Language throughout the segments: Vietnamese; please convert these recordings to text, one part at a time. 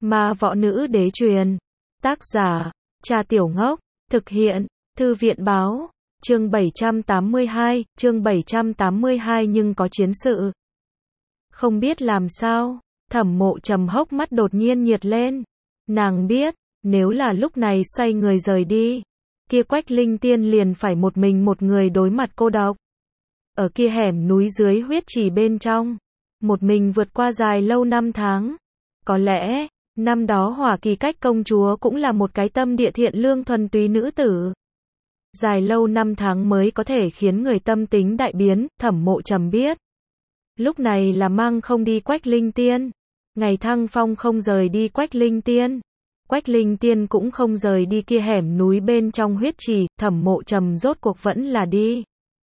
Ma Võ Nữ Đế truyền. Tác giả, Cha Tiểu Ngốc. Thực hiện, Thư viện Báo. Chương 782, chương 782 nhưng có chiến sự. Không biết làm sao, Thẩm Mộ Trầm hốc mắt đột nhiên nhiệt lên. Nàng biết, nếu là lúc này xoay người rời đi, kia Quách Linh Tiên liền phải một mình một người đối mặt cô độc. Ở kia hẻm núi dưới huyết trì bên trong, một mình vượt qua dài lâu năm tháng. Có lẽ, năm đó Hỏa Kỳ Cách công chúa cũng là một cái tâm địa thiện lương thuần túy nữ tử. Dài lâu năm tháng mới có thể khiến người tâm tính đại biến, Thẩm Mộ Trầm biết. Lúc này là mang không đi Quách Linh Tiên. Ngày Thăng Phong không rời đi Quách Linh Tiên. Quách Linh Tiên cũng không rời đi kia hẻm núi bên trong huyết trì, Thẩm Mộ Trầm rốt cuộc vẫn là đi.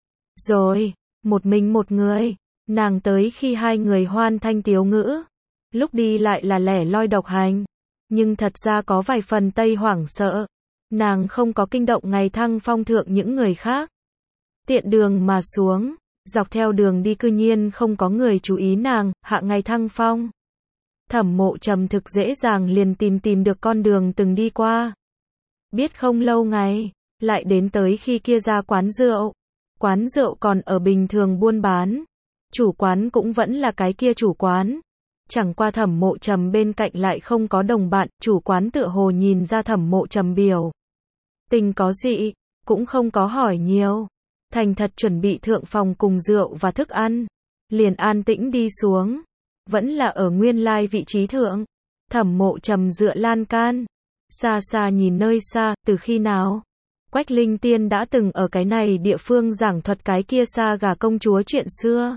Rồi, một mình một người, nàng tới khi hai người hoan thanh tiếu ngữ. Lúc đi lại là lẻ loi độc hành, nhưng thật ra có vài phần tây hoảng sợ. Nàng không có kinh động Ngày Thăng Phong thượng những người khác. Tiện đường mà xuống, dọc theo đường đi cư nhiên không có người chú ý nàng, hạ Ngày Thăng Phong. Thẩm Mộ Trầm thực dễ dàng liền tìm được con đường từng đi qua. Biết không lâu ngày, lại đến tới khi kia ra quán rượu. Quán rượu còn ở bình thường buôn bán. Chủ quán cũng vẫn là cái kia chủ quán. Chẳng qua Thẩm Mộ Trầm bên cạnh lại không có đồng bạn, chủ quán tựa hồ nhìn ra Thẩm Mộ Trầm biểu tình có dị, cũng không có hỏi nhiều. Thành thật chuẩn bị thượng phòng cùng rượu và thức ăn. Liền an tĩnh đi xuống. Vẫn là ở nguyên lai vị trí thượng. Thẩm Mộ Trầm dựa lan can. Xa xa nhìn nơi xa, từ khi nào? Quách Linh Tiên đã từng ở cái này địa phương giảng thuật cái kia xa gà công chúa chuyện xưa.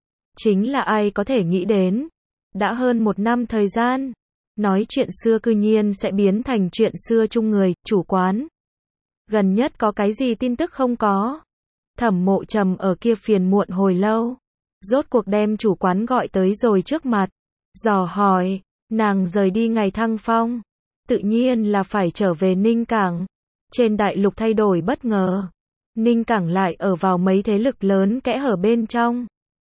Chính là ai có thể nghĩ đến. Đã hơn 1 năm thời gian. Nói chuyện xưa cư nhiên sẽ biến thành chuyện xưa chung người, chủ quán. Gần nhất có cái gì tin tức không có? Thẩm Mộ Trầm ở kia phiền muộn hồi lâu. Rốt cuộc đem chủ quán gọi tới rồi trước mặt. Dò hỏi, nàng rời đi Ngày Thăng Phong. Tự nhiên là phải trở về Ninh Cảng. Trên đại lục thay đổi bất ngờ. Ninh Cảng lại ở vào mấy thế lực lớn kẽ hở bên trong.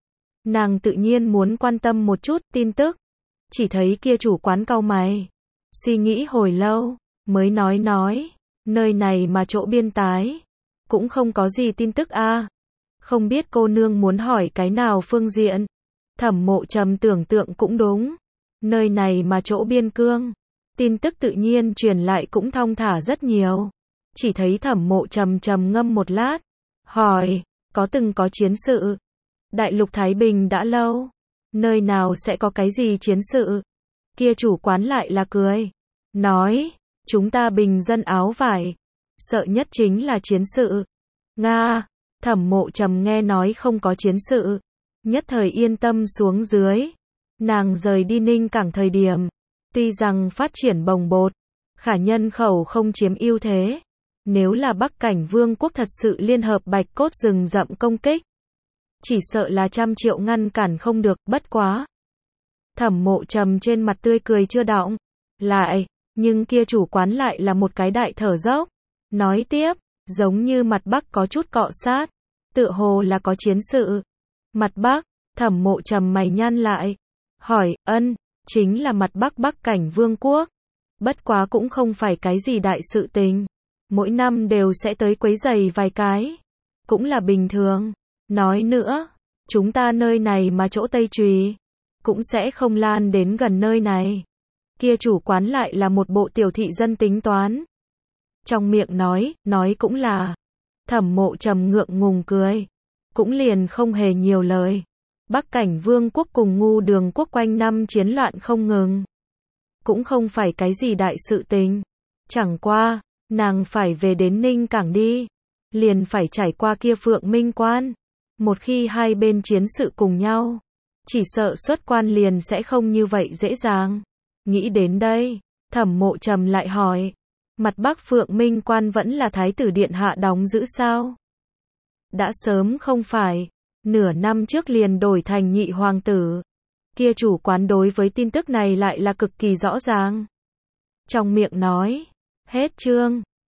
Nàng tự nhiên muốn quan tâm một chút tin tức. Chỉ thấy kia chủ quán cau mày. Suy nghĩ hồi lâu, mới nói. Nơi này mà chỗ biên tái. Cũng không có gì tin tức a. Không biết cô nương muốn hỏi cái nào phương diện. Thẩm Mộ Trầm tưởng tượng cũng đúng. Nơi này mà chỗ biên cương. Tin tức tự nhiên truyền lại cũng thong thả rất nhiều. Chỉ thấy Thẩm Mộ Trầm trầm ngâm một lát. Hỏi, có từng có chiến sự? Đại lục Thái Bình đã lâu. Nơi nào sẽ có cái gì chiến sự? Kia chủ quán lại là cười. Nói, chúng ta bình dân áo vải. Sợ nhất chính là chiến sự. Nga, Thẩm Mộ Trầm nghe nói không có chiến sự. Nhất thời yên tâm xuống dưới. Nàng rời đi Ninh Cảng thời điểm. Tuy rằng phát triển bồng bột. Khả nhân khẩu không chiếm ưu thế. Nếu là Bắc Cảnh Vương quốc thật sự liên hợp Bạch Cốt rừng rậm công kích. Chỉ sợ là 100 triệu ngăn cản không được, bất quá. Thẩm Mộ Trầm trên mặt tươi cười chưa đọng. Lại, nhưng kia chủ quán lại là một cái đại thở dốc. Nói tiếp, giống như mặt Bắc có chút cọ sát. Tựa hồ là có chiến sự. Mặt Bắc, Thẩm Mộ Trầm mày nhăn lại. Hỏi, chính là mặt Bắc Bắc Cảnh Vương quốc. Bất quá cũng không phải cái gì đại sự tình. Mỗi năm đều sẽ tới quấy rầy vài cái. Cũng là bình thường. Nói nữa, chúng ta nơi này mà chỗ Tây Trùy. Cũng sẽ không lan đến gần nơi này. Kia chủ quán lại là một bộ tiểu thị dân tính toán. Trong miệng nói cũng là. Thẩm Mộ Trầm ngượng ngùng cười. Cũng liền không hề nhiều lời. Bắc Cảnh Vương quốc cùng Ngu Đường quốc quanh năm chiến loạn không ngừng. Cũng không phải cái gì đại sự tình. Chẳng qua, nàng phải về đến Ninh Cảng đi. Liền phải trải qua kia Phượng Minh Quan. Một khi hai bên chiến sự cùng nhau, chỉ sợ xuất quan liền sẽ không như vậy dễ dàng. Nghĩ đến đây, Thẩm Mộ Trầm lại hỏi. Mặt Bắc Phượng Minh Quan vẫn là Thái tử Điện Hạ đóng giữ sao? Đã sớm không phải. Nửa năm trước liền đổi thành nhị hoàng tử. Kia chủ quán đối với tin tức này lại là cực kỳ rõ ràng. Trong miệng nói. Hết chương.